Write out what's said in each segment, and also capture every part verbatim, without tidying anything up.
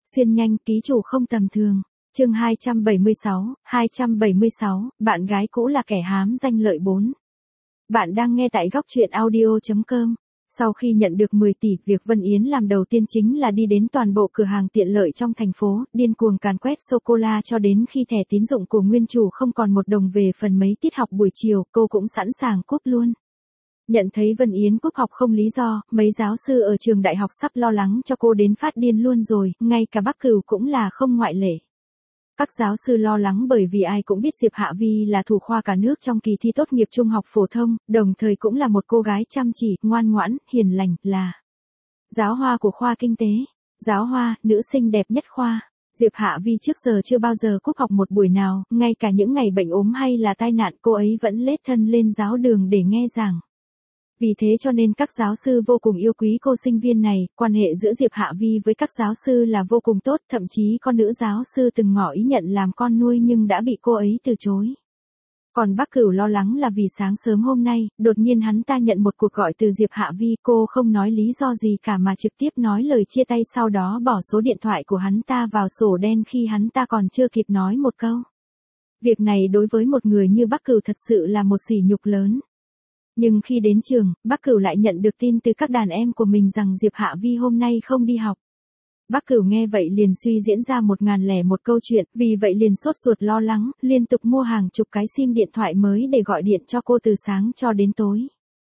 Xuyên nhanh, ký chủ không tầm thường. Chương hai trăm bảy mươi sáu, hai trăm bảy mươi sáu, bạn gái cũ là kẻ hám danh lợi bốn. Bạn đang nghe tại góc truyện audio chấm com. Sau khi nhận được mười tỷ, việc Vân Yến làm đầu tiên chính là đi đến toàn bộ cửa hàng tiện lợi trong thành phố, điên cuồng càn quét sô-cô-la cho đến khi thẻ tín dụng của nguyên chủ không còn một đồng về phần mấy tiết học buổi chiều, cô cũng sẵn sàng cúp luôn. Nhận thấy Vân Yến cúp học không lý do, mấy giáo sư ở trường đại học sắp lo lắng cho cô đến phát điên luôn rồi, ngay cả Bắc Cửu cũng là không ngoại lệ. Các giáo sư lo lắng bởi vì ai cũng biết Diệp Hạ Vi là thủ khoa cả nước trong kỳ thi tốt nghiệp trung học phổ thông, đồng thời cũng là một cô gái chăm chỉ, ngoan ngoãn, hiền lành, là giáo hoa của khoa kinh tế. Giáo hoa, nữ sinh đẹp nhất khoa. Diệp Hạ Vi trước giờ chưa bao giờ cúp học một buổi nào, ngay cả những ngày bệnh ốm hay là tai nạn cô ấy vẫn lết thân lên giáo đường để nghe giảng. Vì thế cho nên các giáo sư vô cùng yêu quý cô sinh viên này, quan hệ giữa Diệp Hạ Vi với các giáo sư là vô cùng tốt, thậm chí có nữ giáo sư từng ngỏ ý nhận làm con nuôi nhưng đã bị cô ấy từ chối. Còn Bắc Cửu lo lắng là vì sáng sớm hôm nay, đột nhiên hắn ta nhận một cuộc gọi từ Diệp Hạ Vi, cô không nói lý do gì cả mà trực tiếp nói lời chia tay, sau đó bỏ số điện thoại của hắn ta vào sổ đen khi hắn ta còn chưa kịp nói một câu. Việc này đối với một người như Bắc Cửu thật sự là một sỉ nhục lớn. Nhưng khi đến trường, Bắc Cửu lại nhận được tin từ các đàn em của mình rằng Diệp Hạ Vi hôm nay không đi học. Bắc Cửu nghe vậy liền suy diễn ra một ngàn lẻ một câu chuyện, vì vậy liền sốt ruột lo lắng, liên tục mua hàng chục cái sim điện thoại mới để gọi điện cho cô từ sáng cho đến tối.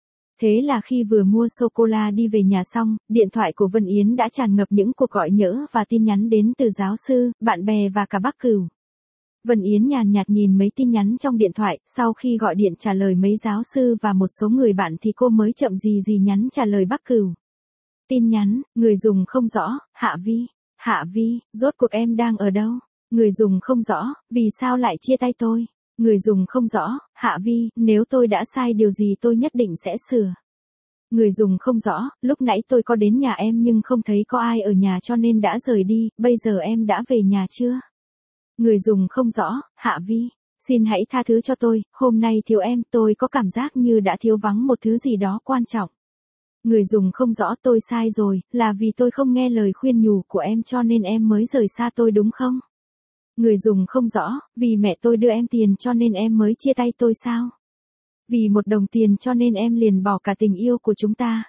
Thế là khi vừa mua sô-cô-la đi về nhà xong, điện thoại của Vân Yến đã tràn ngập những cuộc gọi nhỡ và tin nhắn đến từ giáo sư, bạn bè và cả Bắc Cửu. Vân Yến nhàn nhạt nhìn mấy tin nhắn trong điện thoại, sau khi gọi điện trả lời mấy giáo sư và một số người bạn thì cô mới chậm gì gì nhắn trả lời Bắc Cửu. Tin nhắn, người dùng không rõ, Hạ Vi, Hạ Vi, rốt cuộc em đang ở đâu? Người dùng không rõ, vì sao lại chia tay tôi? Người dùng không rõ, Hạ Vi, nếu tôi đã sai điều gì tôi nhất định sẽ sửa. Người dùng không rõ, lúc nãy tôi có đến nhà em nhưng không thấy có ai ở nhà cho nên đã rời đi, bây giờ em đã về nhà chưa? Người dùng không rõ, Hạ Vi, xin hãy tha thứ cho tôi, hôm nay thiếu em, tôi có cảm giác như đã thiếu vắng một thứ gì đó quan trọng. Người dùng không rõ, tôi sai rồi, là vì tôi không nghe lời khuyên nhủ của em cho nên em mới rời xa tôi đúng không? Người dùng không rõ, vì mẹ tôi đưa em tiền cho nên em mới chia tay tôi sao? Vì một đồng tiền cho nên em liền bỏ cả tình yêu của chúng ta.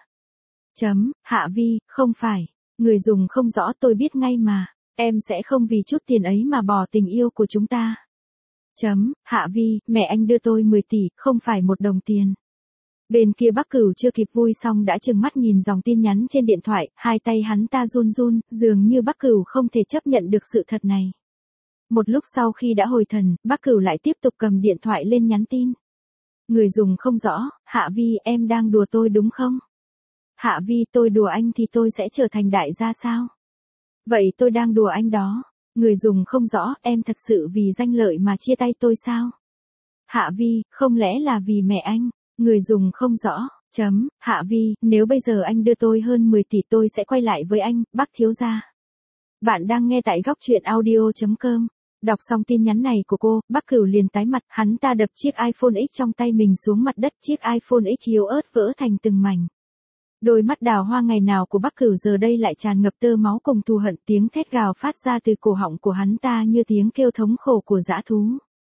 Chấm, Hạ Vi, không phải. Người dùng không rõ, tôi biết ngay mà. Em sẽ không vì chút tiền ấy mà bỏ tình yêu của chúng ta. Chấm, Hạ Vi, mẹ anh đưa tôi mười tỷ, không phải một đồng tiền. Bên kia Bắc Cửu chưa kịp vui xong đã trừng mắt nhìn dòng tin nhắn trên điện thoại, hai tay hắn ta run run, dường như Bắc Cửu không thể chấp nhận được sự thật này. Một lúc sau khi đã hồi thần, Bắc Cửu lại tiếp tục cầm điện thoại lên nhắn tin. Người dùng không rõ, Hạ Vi, em đang đùa tôi đúng không? Hạ Vi, tôi đùa anh thì tôi sẽ trở thành đại gia sao? Vậy tôi đang đùa anh đó. Người dùng không rõ, em thật sự vì danh lợi mà chia tay tôi sao? Hạ Vi, không lẽ là vì mẹ anh? Người dùng không rõ, chấm, Hạ Vi, nếu bây giờ anh đưa tôi hơn mười tỷ tôi sẽ quay lại với anh, Bắc thiếu gia. Bạn đang nghe tại góc truyện audio chấm com. Đọc xong tin nhắn này của cô, Bắc Cửu liền tái mặt, hắn ta đập chiếc iPhone X trong tay mình xuống mặt đất, chiếc iPhone X yếu ớt vỡ thành từng mảnh. Đôi mắt đào hoa ngày nào của Bắc Cửu giờ đây lại tràn ngập tơ máu cùng thù hận, tiếng thét gào phát ra từ cổ họng của hắn ta như tiếng kêu thống khổ của dã thú.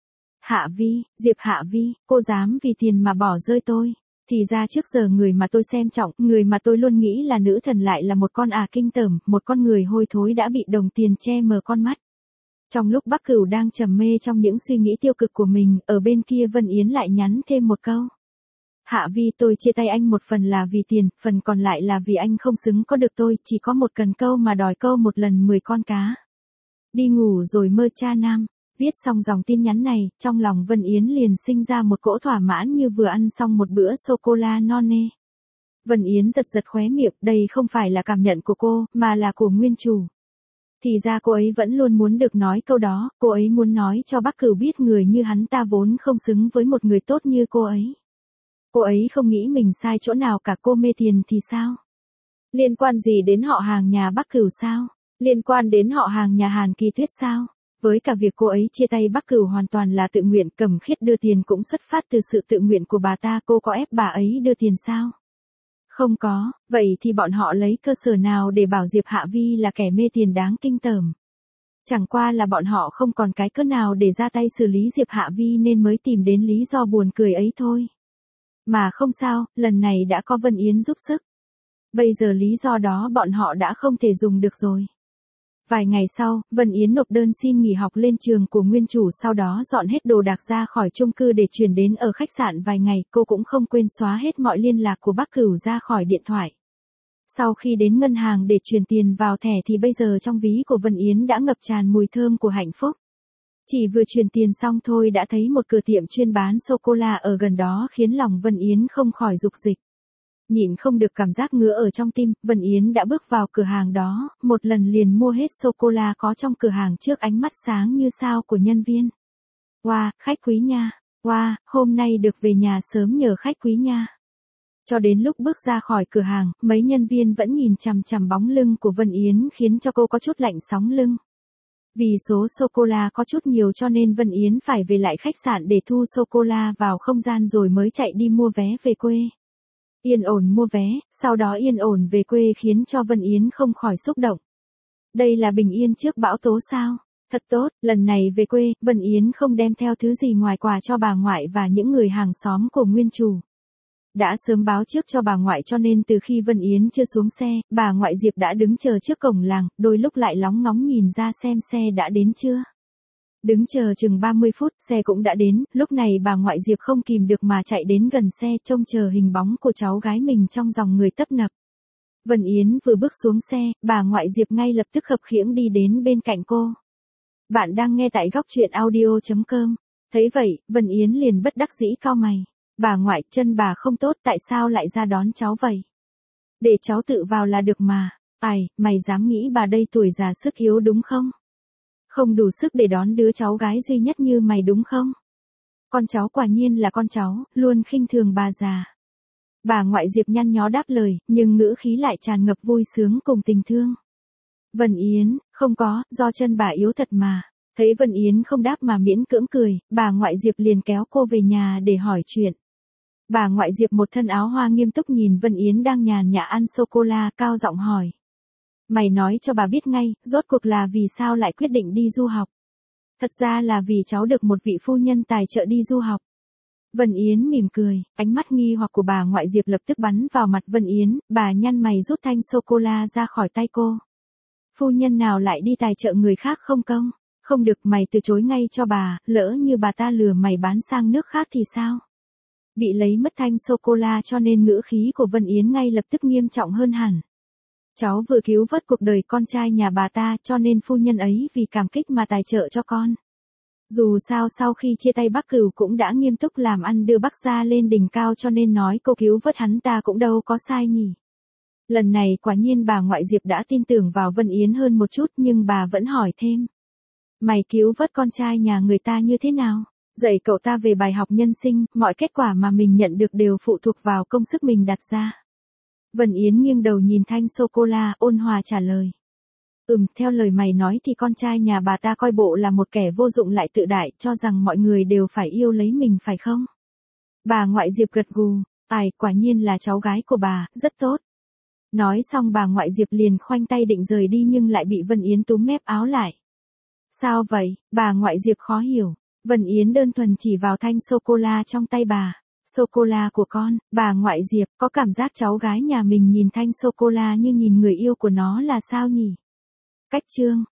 Hạ Vi, Diệp Hạ Vi, cô dám vì tiền mà bỏ rơi tôi. Thì ra trước giờ người mà tôi xem trọng, người mà tôi luôn nghĩ là nữ thần lại là một con à kinh tởm, một con người hôi thối đã bị đồng tiền che mờ con mắt. Trong lúc Bắc Cửu đang trầm mê trong những suy nghĩ tiêu cực của mình, ở bên kia Vân Yến lại nhắn thêm một câu. Hạ Vi, tôi chia tay anh một phần là vì tiền, phần còn lại là vì anh không xứng có được tôi, chỉ có một cần câu mà đòi câu một lần mười con cá. Đi ngủ rồi mơ cha nam. Viết xong dòng tin nhắn này, trong lòng Vân Yến liền sinh ra một cỗ thỏa mãn như vừa ăn xong một bữa sô-cô-la non nê. Vân Yến giật giật khóe miệng, đây không phải là cảm nhận của cô, mà là của nguyên chủ. Thì ra cô ấy vẫn luôn muốn được nói câu đó, cô ấy muốn nói cho Bắc Cửu biết người như hắn ta vốn không xứng với một người tốt như cô ấy. Cô ấy không nghĩ mình sai chỗ nào cả, cô mê tiền thì sao? Liên quan gì đến họ hàng nhà Bắc Cửu sao? Liên quan đến họ hàng nhà Hàn Kỳ Tuyết sao? Với cả việc cô ấy chia tay Bắc Cửu hoàn toàn là tự nguyện, Cẩm Khiết đưa tiền cũng xuất phát từ sự tự nguyện của bà ta, cô có ép bà ấy đưa tiền sao? Không có, vậy thì bọn họ lấy cơ sở nào để bảo Diệp Hạ Vi là kẻ mê tiền đáng kinh tởm. Chẳng qua là bọn họ không còn cái cớ nào để ra tay xử lý Diệp Hạ Vi nên mới tìm đến lý do buồn cười ấy thôi. Mà không sao, lần này đã có Vân Yến giúp sức. Bây giờ lý do đó bọn họ đã không thể dùng được rồi. Vài ngày sau, Vân Yến nộp đơn xin nghỉ học lên trường của nguyên chủ, sau đó dọn hết đồ đạc ra khỏi chung cư để chuyển đến ở khách sạn vài ngày. Cô cũng không quên xóa hết mọi liên lạc của Bắc Cửu ra khỏi điện thoại. Sau khi đến ngân hàng để chuyển tiền vào thẻ thì bây giờ trong ví của Vân Yến đã ngập tràn mùi thơm của hạnh phúc. Chỉ vừa chuyển tiền xong thôi đã thấy một cửa tiệm chuyên bán sô-cô-la ở gần đó khiến lòng Vân Yến không khỏi dục dịch. Nhịn không được cảm giác ngứa ở trong tim, Vân Yến đã bước vào cửa hàng đó, một lần liền mua hết sô-cô-la có trong cửa hàng trước ánh mắt sáng như sao của nhân viên. Wow, khách quý nha. Wow, hôm nay được về nhà sớm nhờ khách quý nha. Cho đến lúc bước ra khỏi cửa hàng, mấy nhân viên vẫn nhìn chằm chằm bóng lưng của Vân Yến khiến cho cô có chút lạnh sống lưng. Vì số sô-cô-la có chút nhiều cho nên Vân Yến phải về lại khách sạn để thu sô-cô-la vào không gian rồi mới chạy đi mua vé về quê. Yên ổn mua vé, sau đó yên ổn về quê khiến cho Vân Yến không khỏi xúc động. Đây là bình yên trước bão tố sao? Thật tốt, lần này về quê, Vân Yến không đem theo thứ gì ngoài quà cho bà ngoại và những người hàng xóm của nguyên chủ. Đã sớm báo trước cho bà ngoại cho nên từ khi Vân Yến chưa xuống xe, bà ngoại Diệp đã đứng chờ trước cổng làng, đôi lúc lại lóng ngóng nhìn ra xem xe đã đến chưa. Đứng chờ chừng ba mươi phút, xe cũng đã đến, lúc này bà ngoại Diệp không kìm được mà chạy đến gần xe trông chờ hình bóng của cháu gái mình trong dòng người tấp nập. Vân Yến vừa bước xuống xe, bà ngoại Diệp ngay lập tức khập khiễng đi đến bên cạnh cô. Bạn đang nghe tại góc truyện audio chấm com. Thấy vậy, Vân Yến liền bất đắc dĩ cau mày. Bà ngoại, chân bà không tốt, tại sao lại ra đón cháu vậy? Để cháu tự vào là được mà. Ai, mày dám nghĩ bà đây tuổi già sức yếu đúng không? Không đủ sức để đón đứa cháu gái duy nhất như mày đúng không? Con cháu quả nhiên là con cháu, luôn khinh thường bà già. Bà ngoại Diệp nhăn nhó đáp lời, nhưng ngữ khí lại tràn ngập vui sướng cùng tình thương. Vân Yến, không có, do chân bà yếu thật mà. Thấy Vân Yến không đáp mà miễn cưỡng cười, bà ngoại Diệp liền kéo cô về nhà để hỏi chuyện. Bà ngoại Diệp một thân áo hoa nghiêm túc nhìn Vân Yến đang nhàn nhã ăn sô-cô-la, cao giọng hỏi. Mày nói cho bà biết ngay, rốt cuộc là vì sao lại quyết định đi du học. Thật ra là vì cháu được một vị phu nhân tài trợ đi du học. Vân Yến mỉm cười, ánh mắt nghi hoặc của bà ngoại Diệp lập tức bắn vào mặt Vân Yến, bà nhăn mày rút thanh sô-cô-la ra khỏi tay cô. Phu nhân nào lại đi tài trợ người khác không công? Không được, mày từ chối ngay cho bà, lỡ như bà ta lừa mày bán sang nước khác thì sao? Bị lấy mất thanh sô-cô-la cho nên ngữ khí của Vân Yến ngay lập tức nghiêm trọng hơn hẳn. Cháu vừa cứu vớt cuộc đời con trai nhà bà ta cho nên phu nhân ấy vì cảm kích mà tài trợ cho con. Dù sao sau khi chia tay Bắc Cửu cũng đã nghiêm túc làm ăn đưa Bắc gia lên đỉnh cao cho nên nói cô cứu vớt hắn ta cũng đâu có sai nhỉ. Lần này quả nhiên bà ngoại Diệp đã tin tưởng vào Vân Yến hơn một chút nhưng bà vẫn hỏi thêm. Mày cứu vớt con trai nhà người ta như thế nào? Dạy cậu ta về bài học nhân sinh, mọi kết quả mà mình nhận được đều phụ thuộc vào công sức mình đặt ra. Vân Yến nghiêng đầu nhìn thanh sô-cô-la, ôn hòa trả lời. Ừm, theo lời mày nói thì con trai nhà bà ta coi bộ là một kẻ vô dụng lại tự đại, cho rằng mọi người đều phải yêu lấy mình phải không? Bà ngoại Diệp gật gù, ai, quả nhiên là cháu gái của bà, rất tốt. Nói xong bà ngoại Diệp liền khoanh tay định rời đi nhưng lại bị Vân Yến túm mép áo lại. Sao vậy? Bà ngoại Diệp khó hiểu. Vân Yến đơn thuần chỉ vào thanh sô-cô-la trong tay bà. Sô-cô-la của con, bà ngoại Diệp, có cảm giác cháu gái nhà mình nhìn thanh sô-cô-la như nhìn người yêu của nó là sao nhỉ? Cách chương,